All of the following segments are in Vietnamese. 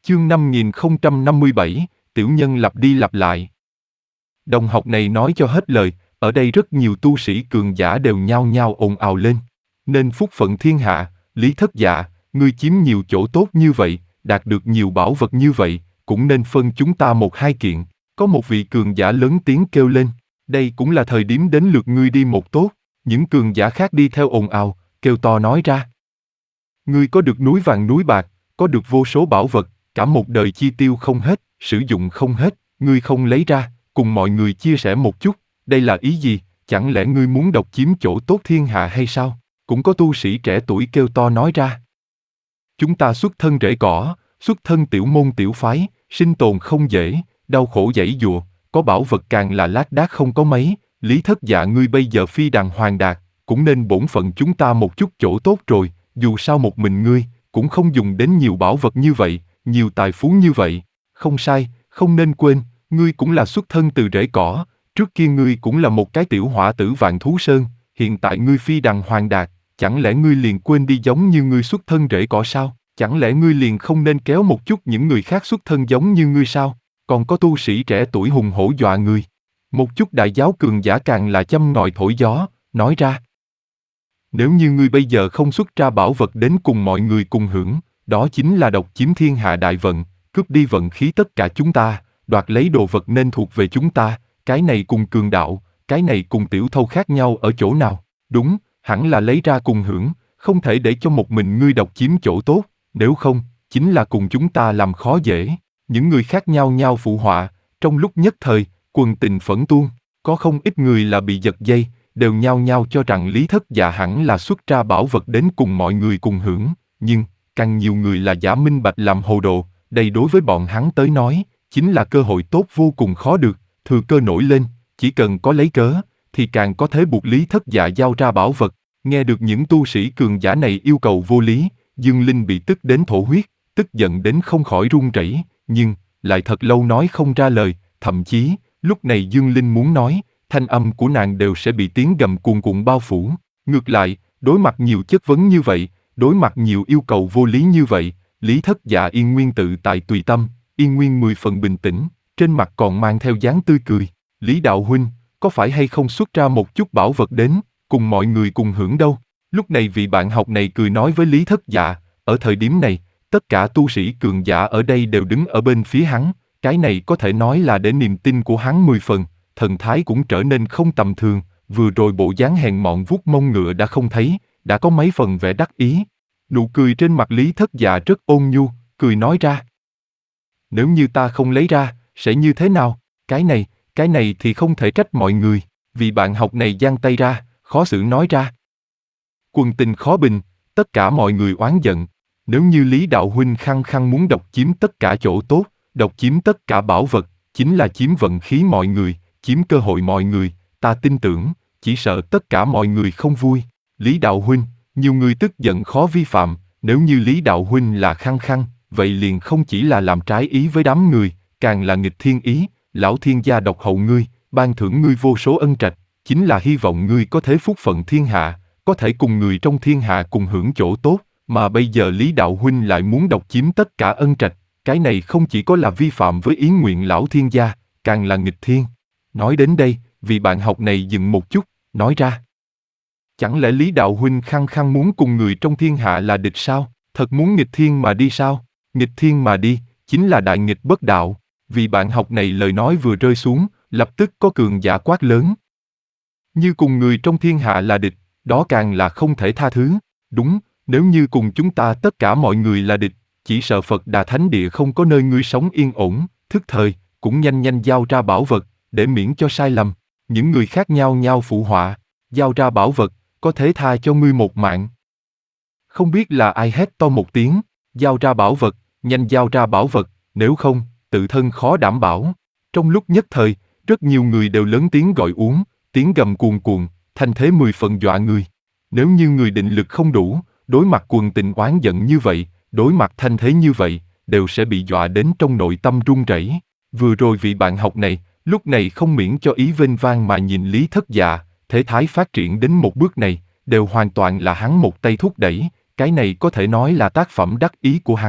Chương 5057, tiểu nhân lặp đi lặp lại. Đồng học này nói cho hết lời, ở đây rất nhiều tu sĩ cường giả đều nhao nhao ồn ào lên. Nên phúc phận thiên hạ, Lý Thất Dạ, ngươi chiếm nhiều chỗ tốt như vậy, đạt được nhiều bảo vật như vậy, cũng nên phân chúng ta một hai kiện. Có một vị cường giả lớn tiếng kêu lên, đây cũng là thời điểm đến lượt ngươi đi một tốt. Những cường giả khác đi theo ồn ào, kêu to nói ra. Ngươi có được núi vàng núi bạc, có được vô số bảo vật, cả một đời chi tiêu không hết, sử dụng không hết, ngươi không lấy ra, cùng mọi người chia sẻ một chút, đây là ý gì? Chẳng lẽ ngươi muốn độc chiếm chỗ tốt thiên hạ hay sao? Cũng có tu sĩ trẻ tuổi kêu to nói ra. Chúng ta xuất thân rễ cỏ, xuất thân tiểu môn tiểu phái, sinh tồn không dễ, đau khổ giãy giụa, có bảo vật càng là lác đác không có mấy. Lý Thất Dạ, ngươi bây giờ phi đàng hoàng đạt, cũng nên bổn phận chúng ta một chút chỗ tốt rồi, dù sao một mình ngươi, cũng không dùng đến nhiều bảo vật như vậy, nhiều tài phú như vậy. Không sai, không nên quên, ngươi cũng là xuất thân từ rễ cỏ, trước kia ngươi cũng là một cái tiểu hỏa tử Vạn Thú Sơn, hiện tại ngươi phi đàng hoàng đạt, chẳng lẽ ngươi liền quên đi giống như ngươi xuất thân rễ cỏ sao? Chẳng lẽ ngươi liền không nên kéo một chút những người khác xuất thân giống như ngươi sao? Còn có tu sĩ trẻ tuổi hùng hổ dọa ngươi. Một chút đại giáo cường giả càng là châm ngòi thổi gió, nói ra. Nếu như ngươi bây giờ không xuất ra bảo vật đến cùng mọi người cùng hưởng, đó chính là độc chiếm thiên hạ đại vận, cướp đi vận khí tất cả chúng ta, đoạt lấy đồ vật nên thuộc về chúng ta, cái này cùng cường đạo, cái này cùng tiểu thâu khác nhau ở chỗ nào? Đúng, hẳn là lấy ra cùng hưởng, không thể để cho một mình ngươi độc chiếm chỗ tốt, nếu không, chính là cùng chúng ta làm khó dễ. Những người khác nhau nhau phụ họa, trong lúc nhất thời, quần tình phẫn tuôn, có không ít người là bị giật dây, đều nhao nhao cho rằng Lý Thất Dạ hẳn là xuất ra bảo vật đến cùng mọi người cùng hưởng, nhưng, càng nhiều người là giả minh bạch làm hồ đồ, đây đối với bọn hắn tới nói, chính là cơ hội tốt vô cùng khó được, thừa cơ nổi lên, chỉ cần có lấy cớ, thì càng có thể buộc Lý Thất Dạ giao ra bảo vật. Nghe được những tu sĩ cường giả này yêu cầu vô lý, Dương Linh bị tức đến thổ huyết, tức giận đến không khỏi run rẩy, nhưng, lại thật lâu nói không ra lời, thậm chí, lúc này Dương Linh muốn nói, thanh âm của nàng đều sẽ bị tiếng gầm cuồn cuộn bao phủ. Ngược lại, đối mặt nhiều chất vấn như vậy, đối mặt nhiều yêu cầu vô lý như vậy, Lý Thất Dạ yên nguyên tự tại tùy tâm, yên nguyên 10 phần bình tĩnh, trên mặt còn mang theo dáng tươi cười. Lý đạo huynh, có phải hay không xuất ra một chút bảo vật đến, cùng mọi người cùng hưởng đâu? Lúc này vị bạn học này cười nói với Lý Thất Dạ, ở thời điểm này, tất cả tu sĩ cường giả ở đây đều đứng ở bên phía hắn, cái này có thể nói là để niềm tin của hắn 10 phần, thần thái cũng trở nên không tầm thường, vừa rồi bộ dáng hèn mọn vuốt mông ngựa đã không thấy, đã có mấy phần vẻ đắc ý. Nụ cười trên mặt Lý Thất Dạ rất ôn nhu, cười nói ra. Nếu như ta không lấy ra, sẽ như thế nào? Cái này thì không thể trách mọi người, vì bạn học này giang tay ra, khó xử nói ra. Quần tình khó bình, tất cả mọi người oán giận. Nếu như Lý đạo huynh khăng khăng muốn độc chiếm tất cả chỗ tốt, độc chiếm tất cả bảo vật, chính là chiếm vận khí mọi người, chiếm cơ hội mọi người, ta tin tưởng, chỉ sợ tất cả mọi người không vui. Lý đạo huynh, nhiều người tức giận khó vi phạm, nếu như Lý đạo huynh là khăng khăng, vậy liền không chỉ là làm trái ý với đám người, càng là nghịch thiên ý, lão thiên gia độc hậu ngươi, ban thưởng ngươi vô số ân trạch, chính là hy vọng ngươi có thế phúc phận thiên hạ, có thể cùng người trong thiên hạ cùng hưởng chỗ tốt, mà bây giờ Lý đạo huynh lại muốn độc chiếm tất cả ân trạch, cái này không chỉ có là vi phạm với ý nguyện lão thiên gia, càng là nghịch thiên. Nói đến đây, vị bạn học này dừng một chút, nói ra. Chẳng lẽ Lý đạo huynh khăng khăng muốn cùng người trong thiên hạ là địch sao? Thật muốn nghịch thiên mà đi sao? Nghịch thiên mà đi, chính là đại nghịch bất đạo. Vì bạn học này lời nói vừa rơi xuống, lập tức có cường giả quát lớn. Như cùng người trong thiên hạ là địch, đó càng là không thể tha thứ. Đúng, nếu như cùng chúng ta tất cả mọi người là địch, chỉ sợ Phật Đà Thánh Địa không có nơi ngươi sống yên ổn, thức thời, cũng nhanh nhanh giao ra bảo vật, để miễn cho sai lầm. Những người khác nhau nhau phụ họa, giao ra bảo vật, có thể tha cho ngươi một mạng. Không biết là ai hét to một tiếng, giao ra bảo vật, nhanh giao ra bảo vật, nếu không, tự thân khó đảm bảo. Trong lúc nhất thời, rất nhiều người đều lớn tiếng gọi uống, tiếng gầm cuồn cuộn, thanh thế 10 phần dọa người. Nếu như người định lực không đủ, đối mặt quần tình oán giận như vậy, đối mặt thanh thế như vậy, đều sẽ bị dọa đến trong nội tâm run rẩy. Vừa rồi vị bạn học này, lúc này không miễn cho ý vênh vang mà nhìn Lý Thất Dạ, thể thái phát triển đến một bước này, đều hoàn toàn là hắn một tay thúc đẩy, cái này có thể nói là tác phẩm đắc ý của hắn.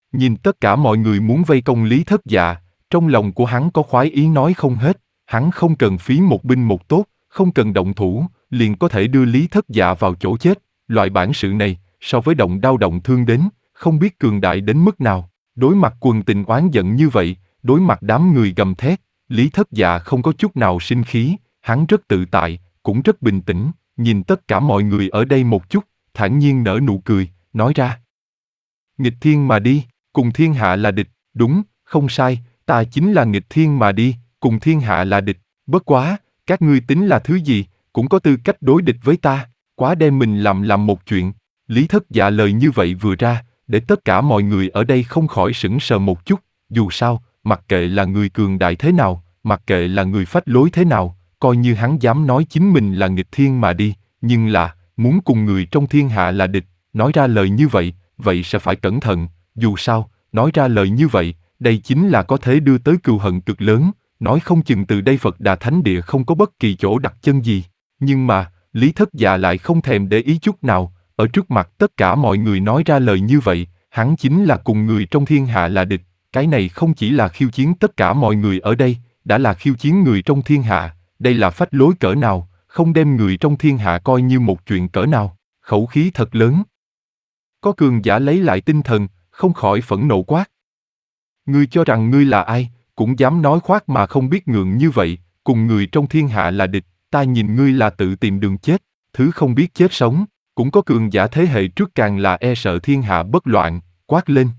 Nhìn tất cả mọi người muốn vây công Lý Thất Dạ, trong lòng của hắn có khoái ý nói không hết, hắn không cần phí một binh một tốt, không cần động thủ, liền có thể đưa Lý Thất Dạ vào chỗ chết, loại bản sự này, so với động đao động thương đến, không biết cường đại đến mức nào. Đối mặt quần tình oán giận như vậy, đối mặt đám người gầm thét, Lý Thất Dạ không có chút nào sinh khí, hắn rất tự tại, cũng rất bình tĩnh, nhìn tất cả mọi người ở đây một chút, thản nhiên nở nụ cười, nói ra. Nghịch thiên mà đi, cùng thiên hạ là địch, đúng, không sai, ta chính là nghịch thiên mà đi, cùng thiên hạ là địch, bất quá, các ngươi tính là thứ gì, cũng có tư cách đối địch với ta, quá đem mình làm một chuyện. Lý Thất Dạ lời như vậy vừa ra, để tất cả mọi người ở đây không khỏi sững sờ một chút, dù sao, mặc kệ là người cường đại thế nào, mặc kệ là người phách lối thế nào, coi như hắn dám nói chính mình là nghịch thiên mà đi, nhưng là, muốn cùng người trong thiên hạ là địch, nói ra lời như vậy, vậy sẽ phải cẩn thận, dù sao, nói ra lời như vậy, đây chính là có thể đưa tới cừu hận cực lớn, nói không chừng từ đây Phật Đà Thánh Địa không có bất kỳ chỗ đặt chân gì. Nhưng mà, Lý Thất Dạ lại không thèm để ý chút nào, ở trước mặt tất cả mọi người nói ra lời như vậy, hắn chính là cùng người trong thiên hạ là địch, cái này không chỉ là khiêu chiến tất cả mọi người ở đây, đã là khiêu chiến người trong thiên hạ, đây là phách lối cỡ nào, không đem người trong thiên hạ coi như một chuyện cỡ nào, khẩu khí thật lớn. Có cường giả lấy lại tinh thần, không khỏi phẫn nộ quát. Ngươi cho rằng ngươi là ai, cũng dám nói khoác mà không biết ngượng như vậy, cùng người trong thiên hạ là địch, ta nhìn ngươi là tự tìm đường chết, thứ không biết chết sống, cũng có cường giả thế hệ trước càng là e sợ thiên hạ bất loạn, quát lên.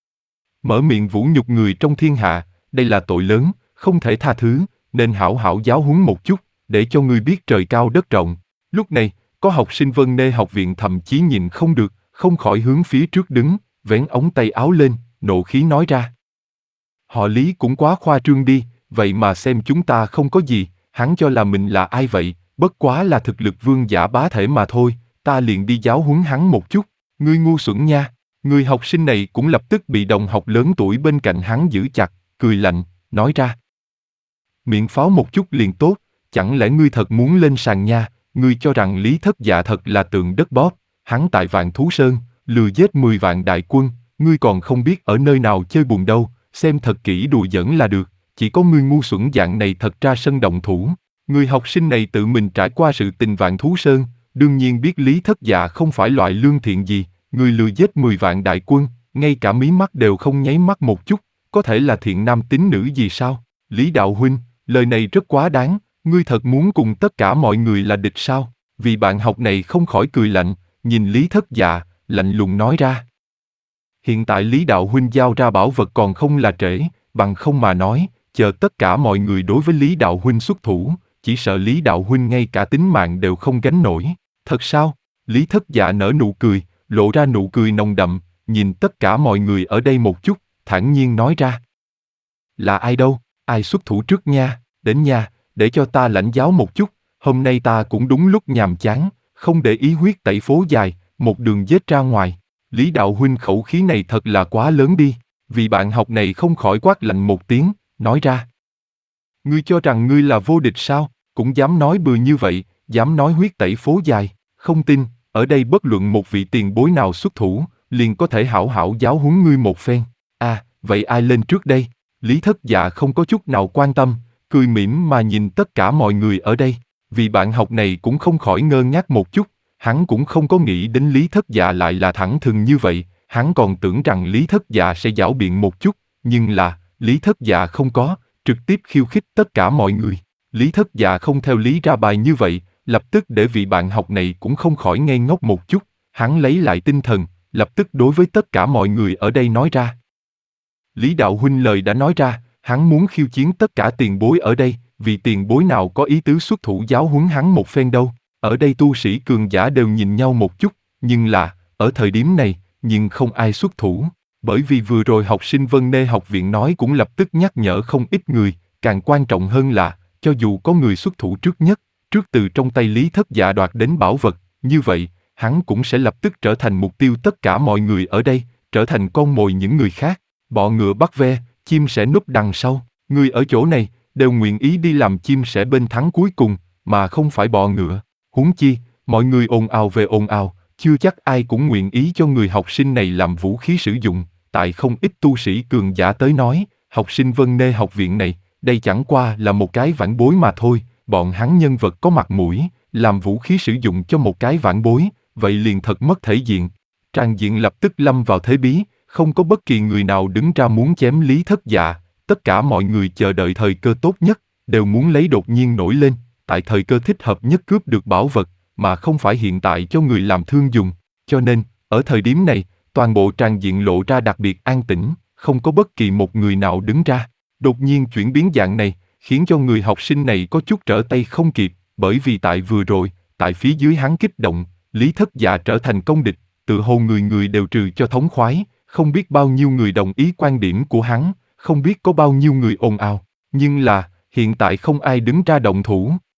Mở miệng vũ nhục người trong thiên hạ, đây là tội lớn, không thể tha thứ, nên hảo hảo giáo huấn một chút, để cho ngươi biết trời cao đất rộng. Lúc này, có học sinh Vân Nê học viện thậm chí nhìn không được, không khỏi hướng phía trước đứng, vén ống tay áo lên, nộ khí nói ra. Họ Lý cũng quá khoa trương đi, vậy mà xem chúng ta không có gì, hắn cho là mình là ai vậy, bất quá là thực lực vương giả bá thể mà thôi, ta liền đi giáo huấn hắn một chút, ngươi ngu xuẩn nha. Người học sinh này cũng lập tức bị đồng học lớn tuổi bên cạnh hắn giữ chặt, cười lạnh, nói ra. Miệng pháo một chút liền tốt, chẳng lẽ ngươi thật muốn lên sàn nha, ngươi cho rằng Lý Thất Dạ thật là tượng đất bóp, hắn tại Vạn Thú Sơn, lừa giết 10 vạn đại quân, ngươi còn không biết ở nơi nào chơi bùn đâu, xem thật kỹ đùa giỡn là được, chỉ có ngươi ngu xuẩn dạng này thật ra sân động thủ. Người học sinh này tự mình trải qua sự tình Vạn Thú Sơn, đương nhiên biết Lý Thất Dạ không phải loại lương thiện gì, người lừa giết 10 vạn đại quân, ngay cả mí mắt đều không nháy mắt một chút, có thể là thiện nam tín nữ gì sao? Lý Đạo Huynh, lời này rất quá đáng, ngươi thật muốn cùng tất cả mọi người là địch sao? Vì bạn học này không khỏi cười lạnh, nhìn Lý Thất Dạ, lạnh lùng nói ra. Hiện tại Lý Đạo Huynh giao ra bảo vật còn không là trễ, bằng không mà nói, chờ tất cả mọi người đối với Lý Đạo Huynh xuất thủ, chỉ sợ Lý Đạo Huynh ngay cả tính mạng đều không gánh nổi. Thật sao? Lý Thất Dạ nở nụ cười, lộ ra nụ cười nồng đậm, nhìn tất cả mọi người ở đây một chút, thản nhiên nói ra. Là ai đâu, ai xuất thủ trước nha, đến nha, để cho ta lãnh giáo một chút, hôm nay ta cũng đúng lúc nhàm chán, không để ý huyết tẩy phố dài, một đường giết ra ngoài. Lý Đạo Huynh khẩu khí này thật là quá lớn đi, vì bạn học này không khỏi quát lạnh một tiếng, nói ra. Ngươi cho rằng ngươi là vô địch sao, cũng dám nói bừa như vậy, dám nói huyết tẩy phố dài, không tin, ở đây bất luận một vị tiền bối nào xuất thủ, liền có thể hảo hảo giáo huấn ngươi một phen. Vậy ai lên trước đây? Lý Thất Dạ không có chút nào quan tâm, cười mỉm mà nhìn tất cả mọi người ở đây, vì bạn học này cũng không khỏi ngơ ngác một chút, hắn cũng không có nghĩ đến Lý Thất Dạ lại là thẳng thừng như vậy, hắn còn tưởng rằng Lý Thất Dạ sẽ giảo biện một chút, nhưng là, Lý Thất Dạ không có, trực tiếp khiêu khích tất cả mọi người. Lý Thất Dạ không theo lý ra bài như vậy, lập tức để vị bạn học này cũng không khỏi ngây ngốc một chút, hắn lấy lại tinh thần, lập tức đối với tất cả mọi người ở đây nói ra. Lý Đạo Huynh lời đã nói ra, hắn muốn khiêu chiến tất cả tiền bối ở đây, vì tiền bối nào có ý tứ xuất thủ giáo huấn hắn một phen đâu. Ở đây tu sĩ cường giả đều nhìn nhau một chút, nhưng là, ở thời điểm này, nhưng không ai xuất thủ, bởi vì vừa rồi học sinh Vân Nê học viện nói cũng lập tức nhắc nhở không ít người, càng quan trọng hơn là, cho dù có người xuất thủ trước nhất, trước từ trong tay Lý Thất Dạ đoạt đến bảo vật, như vậy, hắn cũng sẽ lập tức trở thành mục tiêu tất cả mọi người ở đây, trở thành con mồi những người khác. Bọ ngựa bắt ve, chim sẻ núp đằng sau, người ở chỗ này, đều nguyện ý đi làm chim sẻ bên thắng cuối cùng, mà không phải bọ ngựa. Huống chi, mọi người ồn ào về ồn ào, chưa chắc ai cũng nguyện ý cho người học sinh này làm vũ khí sử dụng, tại không ít tu sĩ cường giả tới nói, học sinh Vân Nê học viện này, đây chẳng qua là một cái vãn bối mà thôi, bọn hắn nhân vật có mặt mũi, làm vũ khí sử dụng cho một cái vãn bối, vậy liền thật mất thể diện. Tràng diện lập tức lâm vào thế bí, không có bất kỳ người nào đứng ra muốn chém Lý Thất Dạ, tất cả mọi người chờ đợi thời cơ tốt nhất, đều muốn lấy đột nhiên nổi lên, tại thời cơ thích hợp nhất cướp được bảo vật, mà không phải hiện tại cho người làm thương dùng. Cho nên, ở thời điểm này, toàn bộ tràng diện lộ ra đặc biệt an tĩnh, không có bất kỳ một người nào đứng ra. Đột nhiên chuyển biến dạng này, khiến cho người học sinh này có chút trở tay không kịp, bởi vì tại vừa rồi, tại phía dưới hắn kích động, Lý Thất Dạ trở thành công địch, tự hồ người người đều trừ cho thống khoái, không biết bao nhiêu người đồng ý quan điểm của hắn, không biết có bao nhiêu người ồn ào, nhưng là, hiện tại không ai đứng ra động thủ.